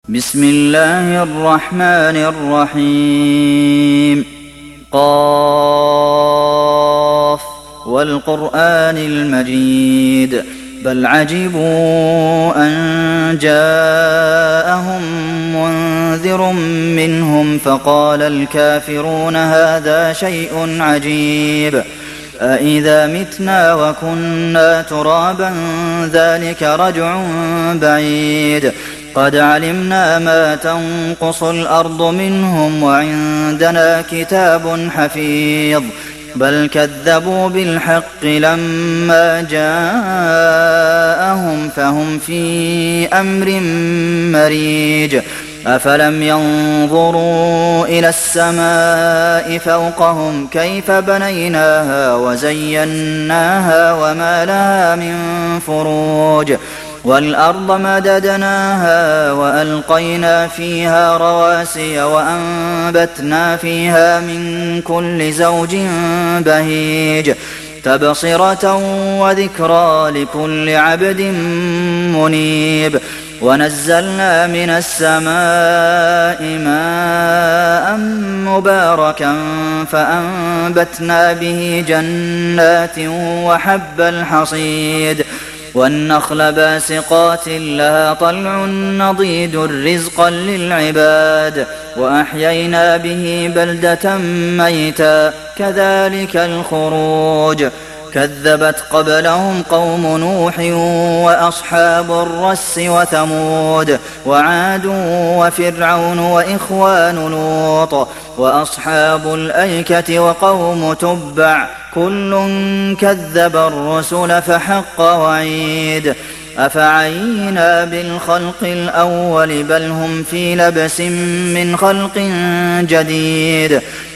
بسم الله الرحمن الرحيم قاف والقرآن المجيد بل عجبوا أن جاءهم منذر منهم فقال الكافرون هذا شيء عجيب أإذا متنا وكنا ترابا ذلك رجع بعيد قد علمنا ما تنقص الأرض منهم وعندنا كتاب حفيظ بل كذبوا بالحق لما جاءهم فهم في أمر مريج أفلم ينظروا إلى السماء فوقهم كيف بنيناها وزيناها وما لها من فروج والأرض مددناها وألقينا فيها رواسي وأنبتنا فيها من كل زوج بهيج تبصرة وذكرى لكل عبد منيب ونزلنا من السماء ماء مباركا فأنبتنا به جنات وحب الحصيد والنخل باسقات لها طلع نضيد رزقا للعباد وأحيينا به بلدة ميتا كذلك الخروج كذبت قبلهم قوم نوح وأصحاب الرس وثمود وعاد وفرعون وإخوان لوط وأصحاب الأيكة وقوم تبع كل كذب الرسل فحق وعيد أفعينا بالخلق الأول بل هم في لبس من خلق جديد